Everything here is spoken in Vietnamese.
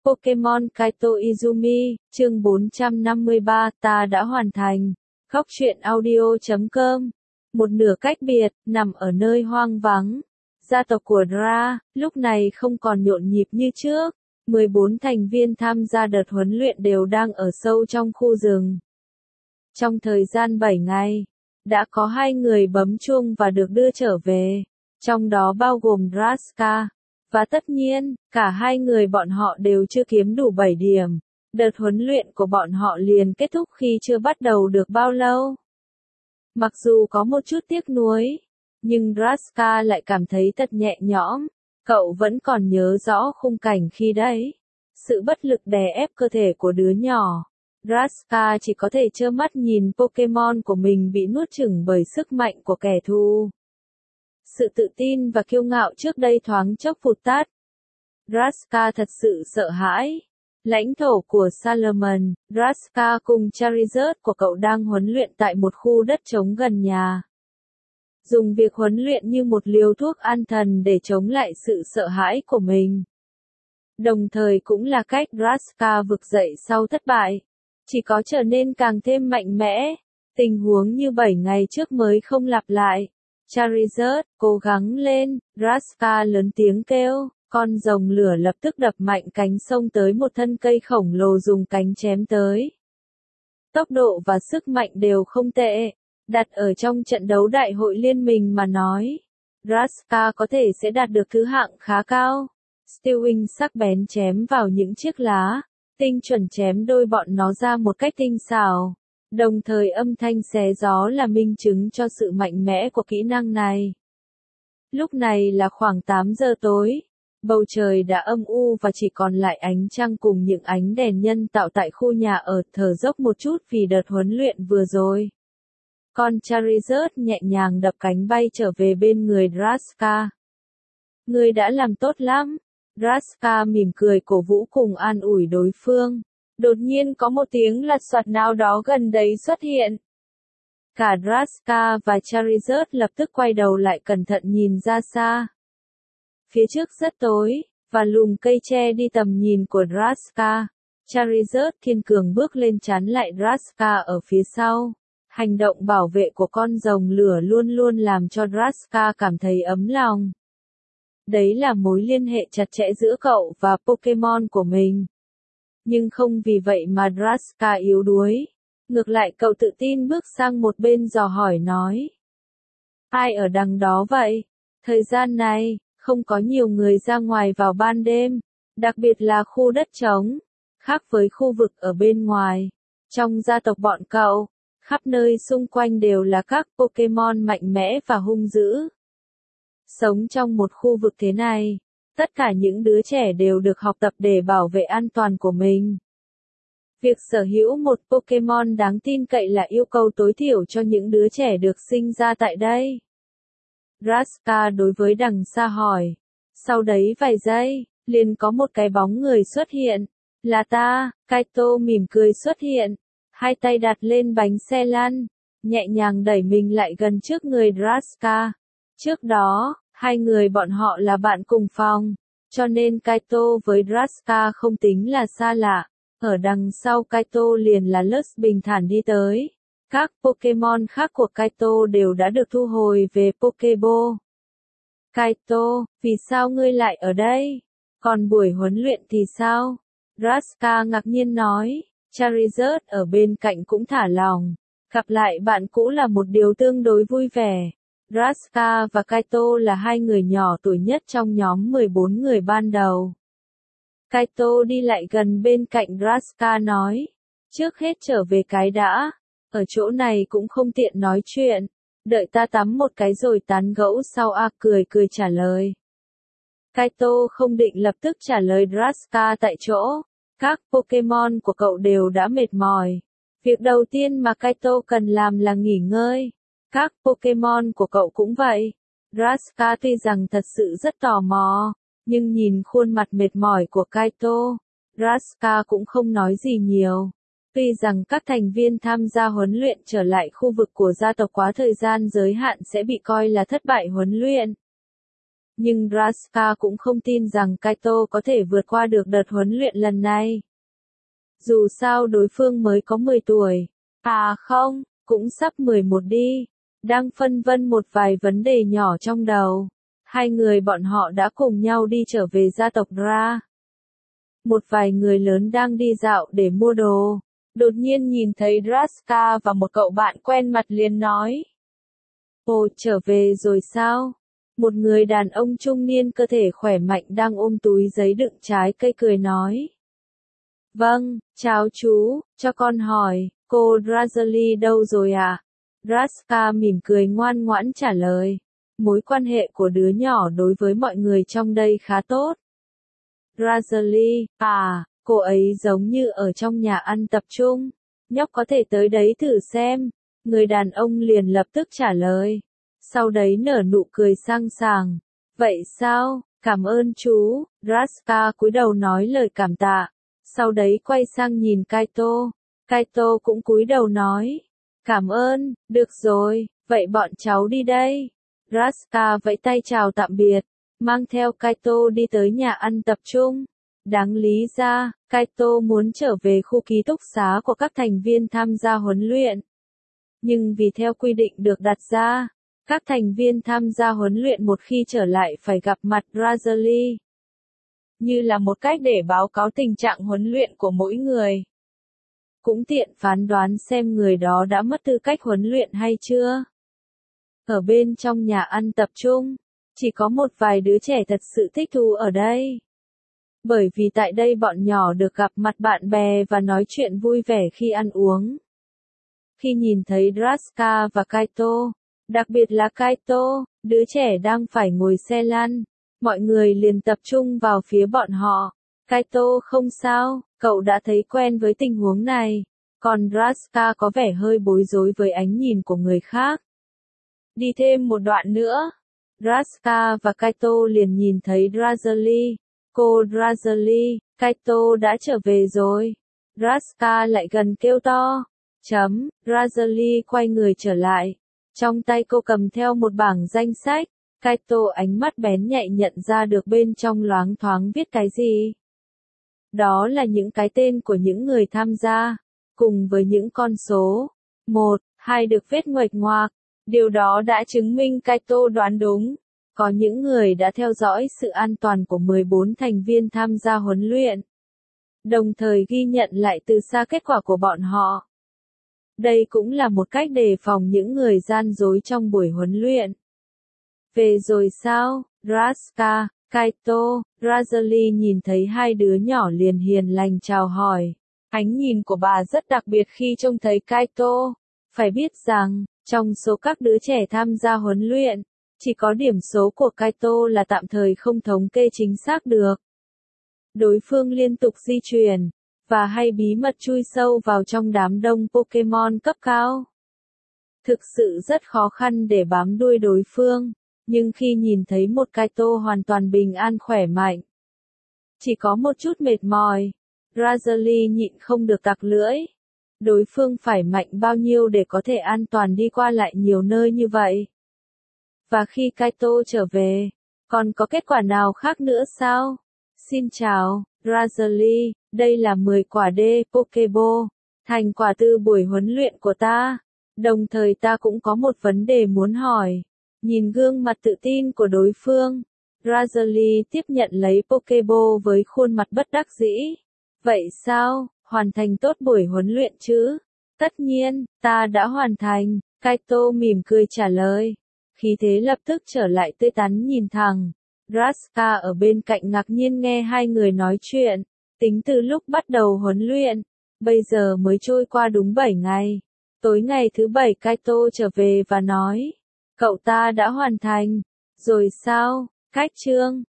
Pokemon Kaito Izumi, chương 453, ta đã hoàn thành. Góc truyện audio.com. Một nửa cách biệt, nằm ở nơi hoang vắng. Gia tộc của Dra, lúc này không còn nhộn nhịp như trước. 14 thành viên tham gia đợt huấn luyện đều đang ở sâu trong khu rừng. Trong thời gian 7 ngày, đã có 2 người bấm chuông và được đưa trở về, trong đó bao gồm Draska. Và tất nhiên, cả 2 người bọn họ đều chưa kiếm đủ 7 điểm. Đợt huấn luyện của bọn họ liền kết thúc khi chưa bắt đầu được bao lâu. Mặc dù có một chút tiếc nuối, nhưng Draska lại cảm thấy thật nhẹ nhõm. Cậu vẫn còn nhớ rõ khung cảnh khi đấy. Sự bất lực đè ép cơ thể của đứa nhỏ. Draska chỉ có thể trơ mắt nhìn Pokemon của mình bị nuốt chửng bởi sức mạnh của kẻ thù. Sự tự tin và kiêu ngạo trước đây thoáng chốc vụt tắt. Draska thật sự sợ hãi. Lãnh thổ của Salomon, Draska cùng Charizard của cậu đang huấn luyện tại một khu đất trống gần nhà. Dùng việc huấn luyện như một liều thuốc an thần để chống lại sự sợ hãi của mình. Đồng thời cũng là cách Draska vực dậy sau thất bại. Chỉ có trở nên càng thêm mạnh mẽ. Tình huống như 7 ngày trước mới không lặp lại. Charizard, cố gắng lên, Draska lớn tiếng kêu, con rồng lửa lập tức đập mạnh cánh xông tới một thân cây khổng lồ dùng cánh chém tới. Tốc độ và sức mạnh đều không tệ, đặt ở trong trận đấu đại hội liên minh mà nói. Draska có thể sẽ đạt được thứ hạng khá cao. Steelwing sắc bén chém vào những chiếc lá, tinh chuẩn chém đôi bọn nó ra một cách tinh xảo. Đồng thời âm thanh xé gió là minh chứng cho sự mạnh mẽ của kỹ năng này. Lúc này là khoảng 8 giờ tối. Bầu trời đã âm u và chỉ còn lại ánh trăng cùng những ánh đèn nhân tạo tại khu nhà ở thở dốc một chút vì đợt huấn luyện vừa rồi. Con Charizard nhẹ nhàng đập cánh bay trở về bên người Draska. Ngươi đã làm tốt lắm. Draska mỉm cười cổ vũ cùng an ủi đối phương. Đột nhiên có một tiếng lật xoạt nào đó gần đấy xuất hiện. Cả Draska và Charizard lập tức quay đầu lại cẩn thận nhìn ra xa. Phía trước rất tối, và lùm cây che đi tầm nhìn của Draska. Charizard kiên cường bước lên chắn lại Draska ở phía sau. Hành động bảo vệ của con rồng lửa luôn luôn làm cho Draska cảm thấy ấm lòng. Đấy là mối liên hệ chặt chẽ giữa cậu và Pokemon của mình. Nhưng không vì vậy mà Draska yếu đuối. Ngược lại cậu tự tin bước sang một bên dò hỏi nói. Ai ở đằng đó vậy? Thời gian này, không có nhiều người ra ngoài vào ban đêm. Đặc biệt là khu đất trống. Khác với khu vực ở bên ngoài. Trong gia tộc bọn cậu, khắp nơi xung quanh đều là các Pokemon mạnh mẽ và hung dữ. Sống trong một khu vực thế này, tất cả những đứa trẻ đều được học tập để bảo vệ an toàn của mình. Việc sở hữu một Pokemon đáng tin cậy là yêu cầu tối thiểu cho những đứa trẻ được sinh ra tại đây. Draska đối với đằng xa hỏi. Sau đấy vài giây, liền có một cái bóng người xuất hiện. Là ta, Kaito mỉm cười xuất hiện. Hai tay đặt lên bánh xe lăn, nhẹ nhàng đẩy mình lại gần trước người Draska. Trước đó, 2 người bọn họ là bạn cùng phòng, cho nên Kaito với Draska không tính là xa lạ. Ở đằng sau Kaito liền là Lux bình thản đi tới. Các Pokemon khác của Kaito đều đã được thu hồi về Pokéball. Kaito, vì sao ngươi lại ở đây? Còn buổi huấn luyện thì sao? Draska ngạc nhiên nói. Charizard ở bên cạnh cũng thả lòng. Gặp lại bạn cũ là một điều tương đối vui vẻ. Draska và Kaito là 2 người nhỏ tuổi nhất trong nhóm 14 người ban đầu. Kaito đi lại gần bên cạnh Draska nói. Trước hết trở về cái đã. Ở chỗ này cũng không tiện nói chuyện. Đợi ta tắm một cái rồi tán gẫu sau. Cười cười trả lời. Kaito không định lập tức trả lời Draska tại chỗ. Các Pokemon của cậu đều đã mệt mỏi. Việc đầu tiên mà Kaito cần làm là nghỉ ngơi. Các Pokemon của cậu cũng vậy. Draska tuy rằng thật sự rất tò mò, nhưng nhìn khuôn mặt mệt mỏi của Kaito, Draska cũng không nói gì nhiều. Tuy rằng các thành viên tham gia huấn luyện trở lại khu vực của gia tộc quá thời gian giới hạn sẽ bị coi là thất bại huấn luyện. Nhưng Raska cũng không tin rằng Kaito có thể vượt qua được đợt huấn luyện lần này. Dù sao đối phương mới có 10 tuổi. À không, cũng sắp 11 đi. Đang phân vân một vài vấn đề nhỏ trong đầu. Hai người bọn họ đã cùng nhau đi trở về gia tộc Ra. Một vài người lớn đang đi dạo để mua đồ. Đột nhiên nhìn thấy Raska và một cậu bạn quen mặt liền nói. Ồ, trở về rồi sao? Một người đàn ông trung niên cơ thể khỏe mạnh đang ôm túi giấy đựng trái cây cười nói. Vâng, chào chú, cho con hỏi, cô Razali đâu rồi à? Raska mỉm cười ngoan ngoãn trả lời. Mối quan hệ của đứa nhỏ đối với mọi người trong đây khá tốt. Razali, à, cô ấy giống như ở trong nhà ăn tập trung. Nhóc có thể tới đấy thử xem. Người đàn ông liền lập tức trả lời. Sau đấy nở nụ cười sang sảng. Vậy sao, cảm ơn chú. Raska cúi đầu nói lời cảm tạ. Sau đấy quay sang nhìn Kaito. Kaito cũng cúi đầu nói. Cảm ơn, được rồi, vậy bọn cháu đi đây. Raska vẫy tay chào tạm biệt, mang theo Kaito đi tới nhà ăn tập trung. Đáng lý ra, Kaito muốn trở về khu ký túc xá của các thành viên tham gia huấn luyện. Nhưng vì theo quy định được đặt ra, các thành viên tham gia huấn luyện một khi trở lại phải gặp mặt Razali. Như là một cách để báo cáo tình trạng huấn luyện của mỗi người. Cũng tiện phán đoán xem người đó đã mất tư cách huấn luyện hay chưa. Ở bên trong nhà ăn tập trung, chỉ có một vài đứa trẻ thật sự thích thú ở đây. Bởi vì tại đây bọn nhỏ được gặp mặt bạn bè và nói chuyện vui vẻ khi ăn uống. Khi nhìn thấy Raska và Kaito, đặc biệt là Kaito, đứa trẻ đang phải ngồi xe lăn, mọi người liền tập trung vào phía bọn họ. Kaito không sao, cậu đã thấy quen với tình huống này. Còn Raska có vẻ hơi bối rối với ánh nhìn của người khác. Đi thêm một đoạn nữa, Raska và Kaito liền nhìn thấy Razali. Cô Razali, Kaito đã trở về rồi. Raska lại gần kêu to. Razali quay người trở lại. Trong tay cô cầm theo một bảng danh sách. Kaito ánh mắt bén nhạy nhận ra được bên trong loáng thoáng viết cái gì. Đó là những cái tên của những người tham gia, cùng với những con số 1, 2 được viết nguệch ngoạc. Điều đó đã chứng minh Kaito đoán đúng. Có những người đã theo dõi sự an toàn của 14 thành viên tham gia huấn luyện, đồng thời ghi nhận lại từ xa kết quả của bọn họ. Đây cũng là một cách đề phòng những người gian dối trong buổi huấn luyện. Về rồi sao, Raska, Kaito, Razali nhìn thấy hai đứa nhỏ liền hiền lành chào hỏi. Ánh nhìn của bà rất đặc biệt khi trông thấy Kaito. Phải biết rằng, trong số các đứa trẻ tham gia huấn luyện, chỉ có điểm số của Kaito là tạm thời không thống kê chính xác được. Đối phương liên tục di chuyển, và hay bí mật chui sâu vào trong đám đông Pokemon cấp cao. Thực sự rất khó khăn để bám đuôi đối phương, nhưng khi nhìn thấy một Kaito hoàn toàn bình an khỏe mạnh, chỉ có một chút mệt mỏi, Razali nhịn không được tặc lưỡi. Đối phương phải mạnh bao nhiêu để có thể an toàn đi qua lại nhiều nơi như vậy? Và khi Kaito trở về, còn có kết quả nào khác nữa sao? Xin chào, Razali, đây là 10 quả D Pokeball, thành quả từ buổi huấn luyện của ta. Đồng thời ta cũng có một vấn đề muốn hỏi. Nhìn gương mặt tự tin của đối phương, Razali tiếp nhận lấy Pokeball với khuôn mặt bất đắc dĩ. Vậy sao, hoàn thành tốt buổi huấn luyện chứ? Tất nhiên, ta đã hoàn thành, Kaito mỉm cười trả lời. Khí thế lập tức trở lại tươi tắn nhìn thẳng. Raska ở bên cạnh ngạc nhiên nghe hai người nói chuyện. Tính từ lúc bắt đầu huấn luyện, bây giờ mới trôi qua đúng 7 ngày. Tối ngày thứ 7 Kaito trở về và nói. Cậu ta đã hoàn thành. Rồi sao? Cách chương